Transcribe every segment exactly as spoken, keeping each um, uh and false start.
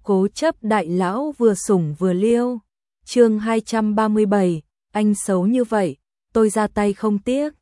Cố chấp đại lão vừa sủng vừa liêu. Chương hai trăm ba mươi bảy, anh xấu như vậy, tôi ra tay không tiếc.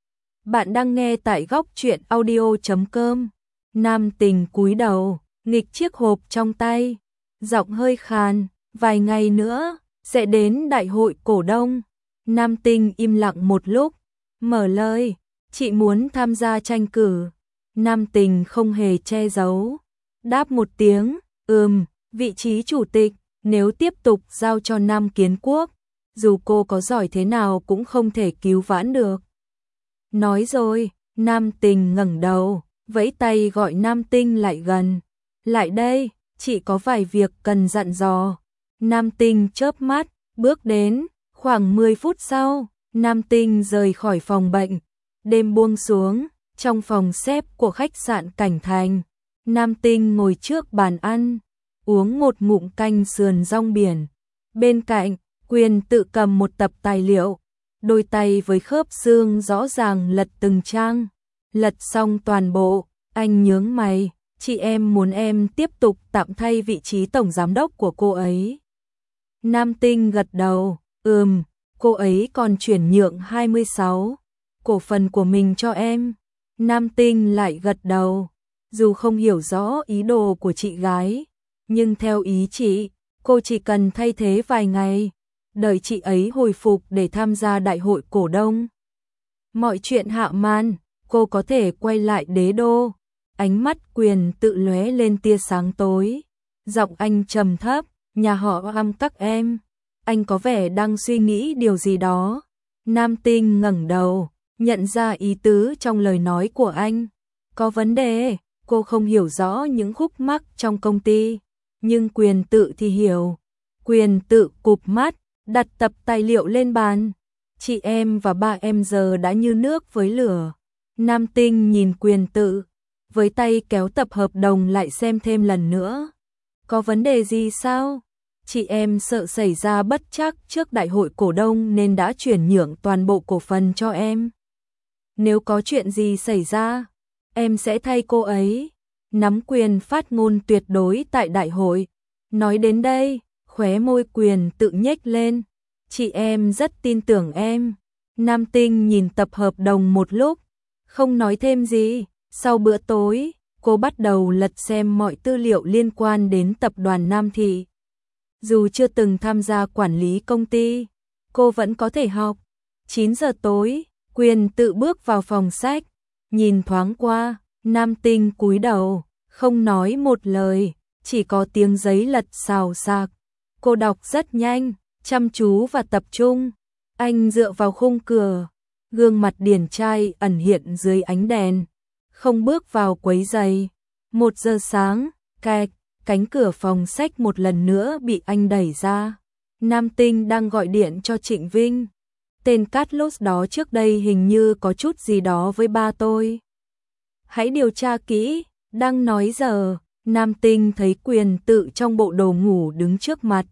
Bạn đang nghe tại góc truyện audio chấm com. Nam Tình cúi đầu, nghịch chiếc hộp trong tay, giọng hơi khàn, vài ngày nữa sẽ đến đại hội cổ đông. Nam Tinh im lặng một lúc, mở lời, chị muốn tham gia tranh cử. Nam Tình không hề che giấu, đáp một tiếng, ừm, vị trí chủ tịch, nếu tiếp tục giao cho Nam Kiến Quốc, dù cô có giỏi thế nào cũng không thể cứu vãn được. Nói rồi, Nam Tình ngẩng đầu, vẫy tay gọi Nam Tinh lại gần. Lại đây, chị có vài việc cần dặn dò. Nam Tinh chớp mắt, bước đến, khoảng mười phút sau, Nam Tinh rời khỏi phòng bệnh. Đêm buông xuống, trong phòng xếp của khách sạn Cảnh Thành, Nam Tinh ngồi trước bàn ăn, uống một ngụm canh sườn rong biển. Bên cạnh, Quyền tự cầm một tập tài liệu, đôi tay với khớp xương rõ ràng lật từng trang. Lật xong toàn bộ, anh nhướng mày, chị em muốn em tiếp tục tạm thay vị trí tổng giám đốc của cô ấy. Nam Tinh gật đầu, ừm, cô ấy còn chuyển nhượng hai mươi sáu cổ phần của mình cho em. Nam Tinh lại gật đầu, dù không hiểu rõ ý đồ của chị gái, nhưng theo ý chị, cô chỉ cần thay thế vài ngày, đợi chị ấy hồi phục để tham gia đại hội cổ đông. Mọi chuyện hạ màn, cô có thể quay lại đế đô. Ánh mắt Quyền tự lóe lên tia sáng tối, giọng anh trầm thấp, nhà họ Am các em. Anh có vẻ đang suy nghĩ điều gì đó. Nam Tinh ngẩng đầu, nhận ra ý tứ trong lời nói của anh. Có vấn đề, cô không hiểu rõ những khúc mắc trong công ty, nhưng Quyền tự thì hiểu. Quyền tự cụp mắt, đặt tập tài liệu lên bàn. Chị em và ba em giờ đã như nước với lửa. Nam Tinh nhìn Quyền tự, với tay kéo tập hợp đồng lại xem thêm lần nữa. Có vấn đề gì sao? Chị em sợ xảy ra bất trắc trước đại hội cổ đông nên đã chuyển nhượng toàn bộ cổ phần cho em. Nếu có chuyện gì xảy ra, em sẽ thay cô ấy. Nắm quyền phát ngôn tuyệt đối tại đại hội. Nói đến đây, khóe môi Quyền tự nhếch lên. Chị em rất tin tưởng em. Nam Tinh nhìn tập hợp đồng một lúc, không nói thêm gì. Sau bữa tối, cô bắt đầu lật xem mọi tư liệu liên quan đến tập đoàn Nam Thị. Dù chưa từng tham gia quản lý công ty, cô vẫn có thể học. chín giờ tối, Quyền tự bước vào phòng sách, nhìn thoáng qua, Nam Tinh cúi đầu, không nói một lời, chỉ có tiếng giấy lật xào xạc. Cô đọc rất nhanh, chăm chú và tập trung. Anh dựa vào khung cửa, gương mặt điển trai ẩn hiện dưới ánh đèn, không bước vào quấy rầy. Một giờ sáng, kẹt, cánh cửa phòng sách một lần nữa bị anh đẩy ra. Nam Tinh đang gọi điện cho Trịnh Vinh. Tên Carlos đó trước đây hình như có chút gì đó với ba tôi. Hãy điều tra kỹ, đang nói giờ. Nam Tinh thấy Quyền tự trong bộ đồ ngủ đứng trước mặt.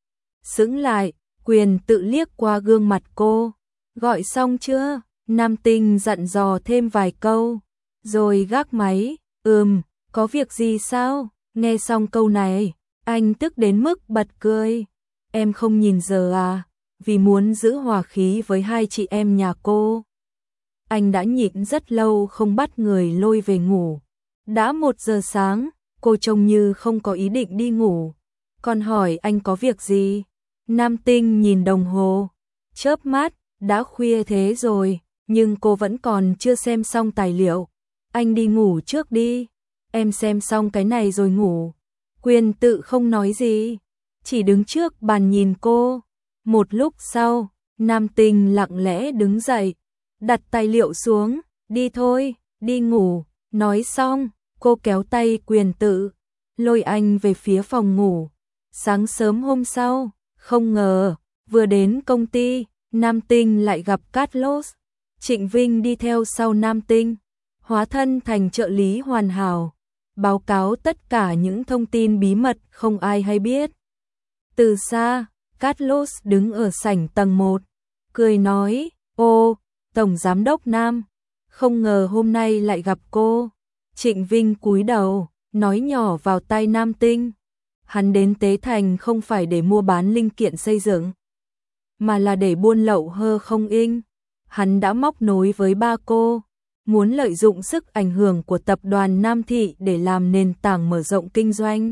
Sững lại, Quyền tự liếc qua gương mặt cô. Gọi xong chưa? Nam Tinh dặn dò thêm vài câu, rồi gác máy. Ừm, có việc gì sao? Nghe xong câu này, anh tức đến mức bật cười. Em không nhìn giờ à? Vì muốn giữ hòa khí với hai chị em nhà cô. Anh đã nhịn rất lâu không bắt người lôi về ngủ. Đã một giờ sáng, cô trông như không có ý định đi ngủ. Còn hỏi anh có việc gì? Nam Tinh nhìn đồng hồ, chớp mắt, đã khuya thế rồi, nhưng cô vẫn còn chưa xem xong tài liệu. Anh đi ngủ trước đi, em xem xong cái này rồi ngủ. Quyền tự không nói gì, chỉ đứng trước bàn nhìn cô. Một lúc sau, Nam Tinh lặng lẽ đứng dậy, đặt tài liệu xuống, đi thôi, đi ngủ. Nói xong, cô kéo tay Quyền tự, lôi anh về phía phòng ngủ. Sáng sớm hôm sau, không ngờ, vừa đến công ty, Nam Tinh lại gặp Carlos. Trịnh Vinh đi theo sau Nam Tinh, hóa thân thành trợ lý hoàn hảo, báo cáo tất cả những thông tin bí mật không ai hay biết. Từ xa, Carlos đứng ở sảnh tầng một, cười nói, ô, Tổng Giám đốc Nam, không ngờ hôm nay lại gặp cô. Trịnh Vinh cúi đầu, nói nhỏ vào tai Nam Tinh, Hắn đến Tế Thành không phải để mua bán linh kiện xây dựng, mà là để buôn lậu hơ không inh. Hắn đã móc nối với ba cô, muốn lợi dụng sức ảnh hưởng của tập đoàn Nam Thị để làm nền tảng mở rộng kinh doanh.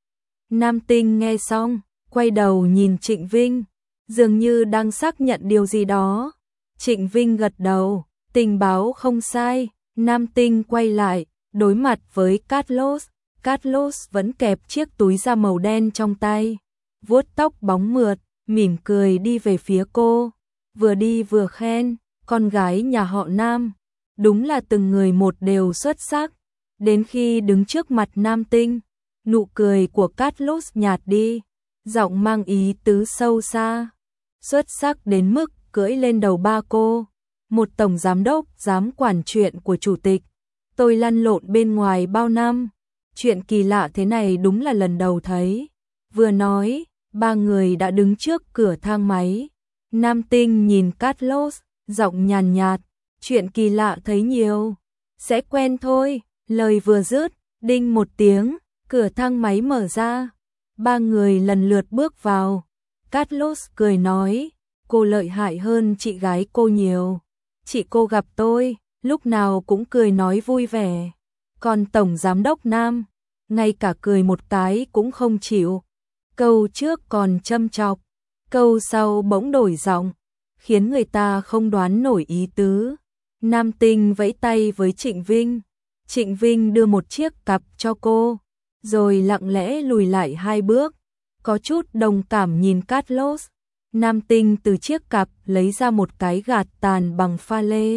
Nam Tinh nghe xong, quay đầu nhìn Trịnh Vinh, dường như đang xác nhận điều gì đó. Trịnh Vinh gật đầu, tình báo không sai. Nam Tinh quay lại, đối mặt với Carlos. Carlos vẫn kẹp chiếc túi da màu đen trong tay, vuốt tóc bóng mượt, mỉm cười đi về phía cô, vừa đi vừa khen, con gái nhà họ Nam, đúng là từng người một đều xuất sắc. Đến khi đứng trước mặt Nam Tinh, nụ cười của Carlos nhạt đi, giọng mang ý tứ sâu xa, xuất sắc đến mức cưỡi lên đầu ba cô. Một tổng giám đốc dám quản chuyện của chủ tịch, tôi lăn lộn bên ngoài bao năm, chuyện kỳ lạ thế này đúng là lần đầu thấy. Vừa nói, ba người đã đứng trước cửa thang máy. Nam Tinh nhìn Carlos, giọng nhàn nhạt, chuyện kỳ lạ thấy nhiều, sẽ quen thôi. Lời vừa dứt, đinh một tiếng, cửa thang máy mở ra, ba người lần lượt bước vào. Carlos cười nói, cô lợi hại hơn chị gái cô nhiều. Chị cô gặp tôi, lúc nào cũng cười nói vui vẻ. Còn tổng giám đốc Nam, ngay cả cười một cái cũng không chịu. Câu trước còn châm chọc, câu sau bỗng đổi giọng, khiến người ta không đoán nổi ý tứ. Nam Tinh vẫy tay với Trịnh Vinh. Trịnh Vinh đưa một chiếc cặp cho cô, rồi lặng lẽ lùi lại hai bước, có chút đồng cảm nhìn Carlos. Nam Tinh từ chiếc cặp lấy ra một cái gạt tàn bằng pha lê.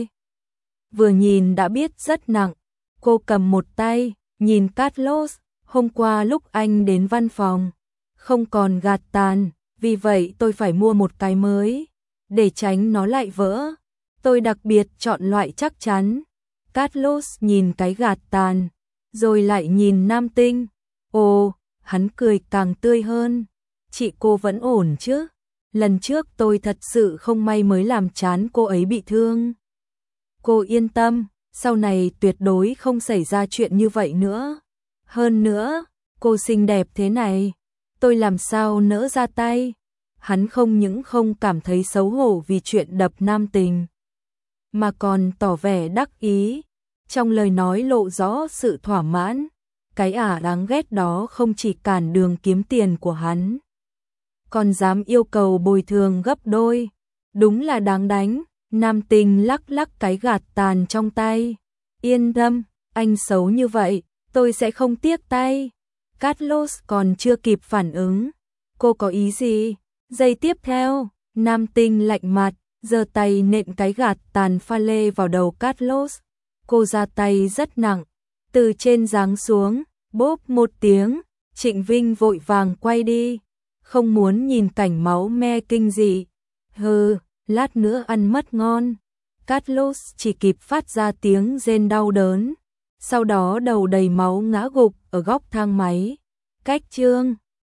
Vừa nhìn đã biết rất nặng. Cô cầm một tay, nhìn Carlos, hôm qua lúc anh đến văn phòng, không còn gạt tàn, vì vậy tôi phải mua một cái mới, để tránh nó lại vỡ. Tôi đặc biệt chọn loại chắc chắn. Carlos nhìn cái gạt tàn, rồi lại nhìn Nam Tinh. Ồ, hắn cười càng tươi hơn. Chị cô vẫn ổn chứ? Lần trước tôi thật sự không may mới làm chán cô ấy bị thương. Cô yên tâm, sau này tuyệt đối không xảy ra chuyện như vậy nữa. Hơn nữa, cô xinh đẹp thế này, tôi làm sao nỡ ra tay. Hắn không những không cảm thấy xấu hổ vì chuyện đập Nam Tình, mà còn tỏ vẻ đắc ý, trong lời nói lộ rõ sự thỏa mãn. Cái ả đáng ghét đó không chỉ cản đường kiếm tiền của hắn, còn dám yêu cầu bồi thường gấp đôi, đúng là đáng đánh. Nam Tinh lắc lắc cái gạt tàn trong tay. Yên tâm, anh xấu như vậy, tôi sẽ không tiếc tay. Carlos còn chưa kịp phản ứng. Cô có ý gì? Giây tiếp theo, Nam Tinh lạnh mặt, giơ tay nện cái gạt tàn pha lê vào đầu Carlos. Cô ra tay rất nặng, từ trên giáng xuống, bốp một tiếng. Trịnh Vinh vội vàng quay đi, không muốn nhìn cảnh máu me kinh dị. Hừ, lát nữa ăn mất ngon. Carlos chỉ kịp phát ra tiếng rên đau đớn, sau đó đầu đầy máu ngã gục ở góc thang máy. Cách chương